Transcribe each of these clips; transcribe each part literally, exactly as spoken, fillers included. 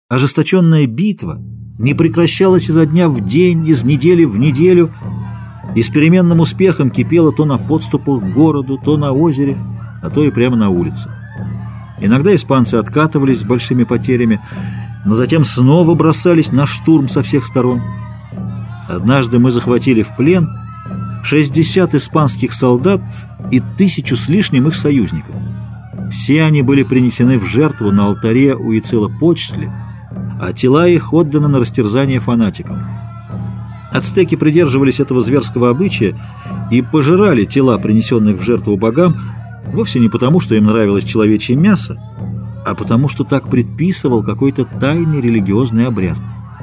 Ожесточенная битва не прекращалась изо дня в день, из недели в неделю, и с переменным успехом кипела то на подступах к городу, то на озере, а то и прямо на улицах. Иногда испанцы откатывались с большими потерями, но затем снова бросались на штурм со всех сторон. Однажды мы захватили в плен шестьдесят испанских солдат и тысячу с лишним их союзников. Все они были принесены в жертву на алтаре Уицелопочтли, а тела их отданы на растерзание фанатикам. Ацтеки придерживались этого зверского обычая и пожирали тела, принесенных в жертву богам, вовсе не потому, что им нравилось человечье мясо, а потому, что так предписывал какой-то тайный религиозный обряд.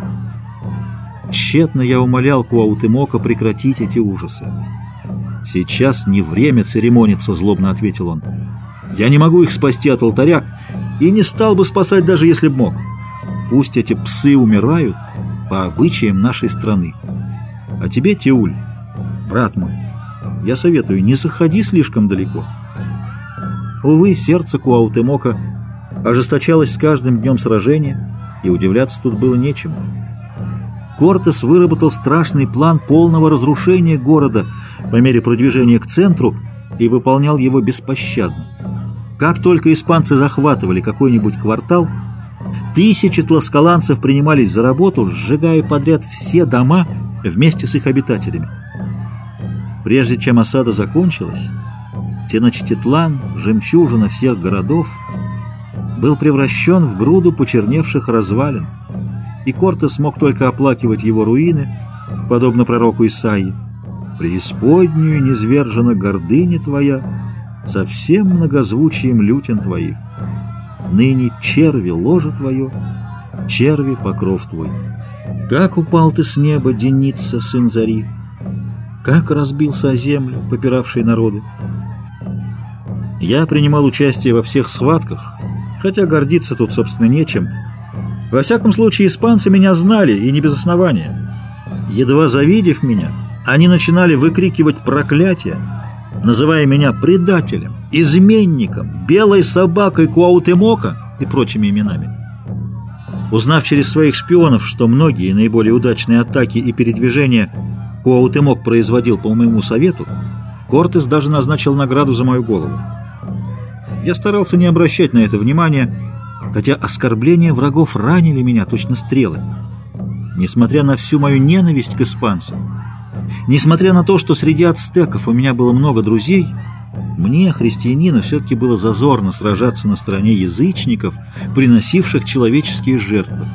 Тщетно я умолял Куаутемока прекратить эти ужасы. «Сейчас не время церемониться», — злобно ответил он. «Я не могу их спасти от алтаря и не стал бы спасать, даже если б мог. Пусть эти псы умирают по обычаям нашей страны. А тебе, Тиуль, брат мой, я советую, не заходи слишком далеко». Увы, сердце Куаутемока ожесточалось с каждым днем сражения, и удивляться тут было нечему. Кортес выработал страшный план полного разрушения города по мере продвижения к центру и выполнял его беспощадно. Как только испанцы захватывали какой-нибудь квартал, тысячи тласкаланцев принимались за работу, сжигая подряд все дома вместе с их обитателями. Прежде чем осада закончилась, Теночтитлан, жемчужина всех городов, был превращен в груду почерневших развалин, и Кортес мог только оплакивать его руины, подобно пророку Исаии. «Преисподнюю низвержена гордыня твоя, со всем многозвучием лютен твоих. Ныне черви ложе твое, черви покров твой. Как упал ты с неба, Деница, сын Зари, как разбился о землю, попиравший народы». Я принимал участие во всех схватках, хотя гордиться тут, собственно, нечем. Во всяком случае, испанцы меня знали, и не без основания. Едва завидев меня, они начинали выкрикивать проклятия, называя меня предателем, изменником, белой собакой Куаутемока и прочими именами. Узнав через своих шпионов, что многие наиболее удачные атаки и передвижения Куаутемок производил по моему совету, Кортес даже назначил награду за мою голову. Я старался не обращать на это внимания, хотя оскорбления врагов ранили меня точно стрелы. Несмотря на всю мою ненависть к испанцам, несмотря на то, что среди ацтеков у меня было много друзей, мне, христианину, все-таки было зазорно сражаться на стороне язычников, приносивших человеческие жертвы.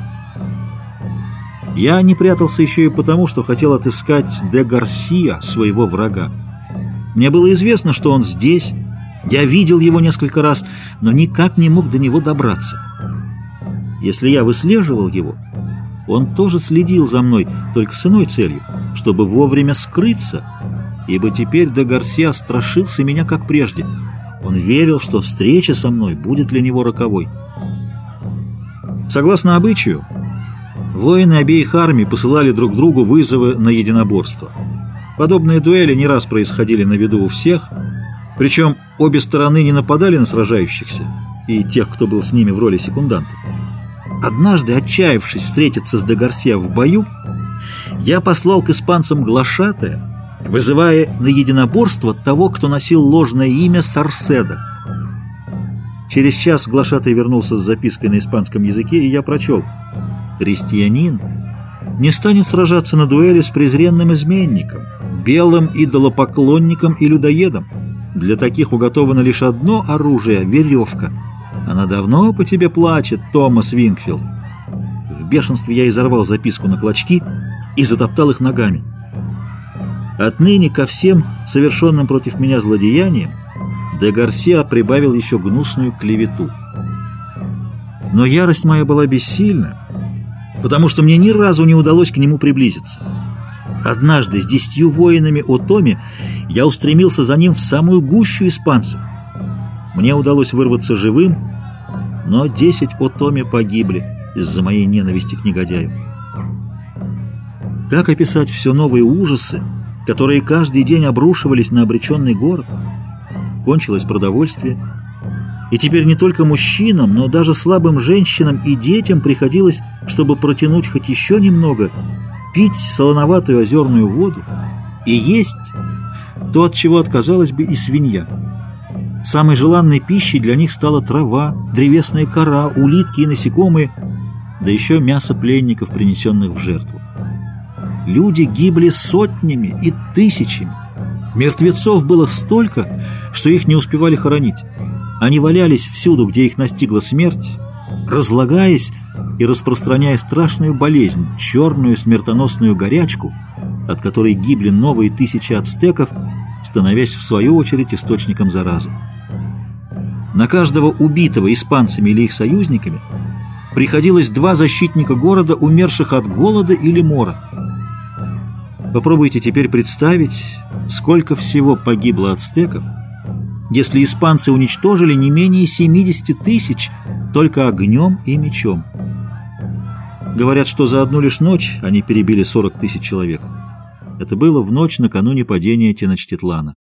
Я не прятался еще и потому, что хотел отыскать де Гарсия, своего врага. Мне было известно, что он здесь, я видел его несколько раз, но никак не мог до него добраться. Если я выслеживал его, он тоже следил за мной, только с иной целью, чтобы вовремя скрыться, ибо теперь де Гарсия страшился меня, как прежде. Он верил, что встреча со мной будет для него роковой. Согласно обычаю, воины обеих армий посылали друг другу вызовы на единоборство. Подобные дуэли не раз происходили на виду у всех, причем обе стороны не нападали на сражающихся и тех, кто был с ними в роли секундантов. Однажды, отчаявшись встретиться с де Гарсия в бою, я послал к испанцам глашатая, вызывая на единоборство того, кто носил ложное имя Сарседа. Через час глашатай вернулся с запиской на испанском языке, и я прочел: «Христианин не станет сражаться на дуэли с презренным изменником, белым идолопоклонником и людоедом. Для таких уготовано лишь одно оружие — веревка. Она давно по тебе плачет, Томас Вингфилд». В бешенстве я изорвал записку на клочки и затоптал их ногами. Отныне ко всем совершенным против меня злодеяниям де Гарсия прибавил еще гнусную клевету. Но ярость моя была бессильна, потому что мне ни разу не удалось к нему приблизиться. Однажды с десятью воинами Отоми я устремился за ним в самую гущу испанцев. Мне удалось вырваться живым, но десять Отоми погибли из-за моей ненависти к негодяю. Как описать все новые ужасы, которые каждый день обрушивались на обреченный город? Кончилось продовольствие, И теперь не только мужчинам, но даже слабым женщинам и детям приходилось, чтобы протянуть хоть еще немного, пить солоноватую озерную воду и есть то, от чего отказалась бы и свинья. Самой желанной пищей для них стала трава, древесная кора, улитки и насекомые, да еще мясо пленников, принесенных в жертву. Люди гибли сотнями и тысячами. Мертвецов было столько, что их не успевали хоронить. Они валялись всюду, где их настигла смерть, разлагаясь и распространяя страшную болезнь, черную смертоносную горячку, от которой гибли новые тысячи ацтеков, становясь в свою очередь источником заразы. На каждого убитого испанцами или их союзниками приходилось два защитника города, умерших от голода или мора. Попробуйте теперь представить, сколько всего погибло ацтеков, если испанцы уничтожили не менее семидесяти тысяч только огнем и мечом. Говорят, что за одну лишь ночь они перебили сорок тысяч человек. Это было в ночь накануне падения Теночтитлана.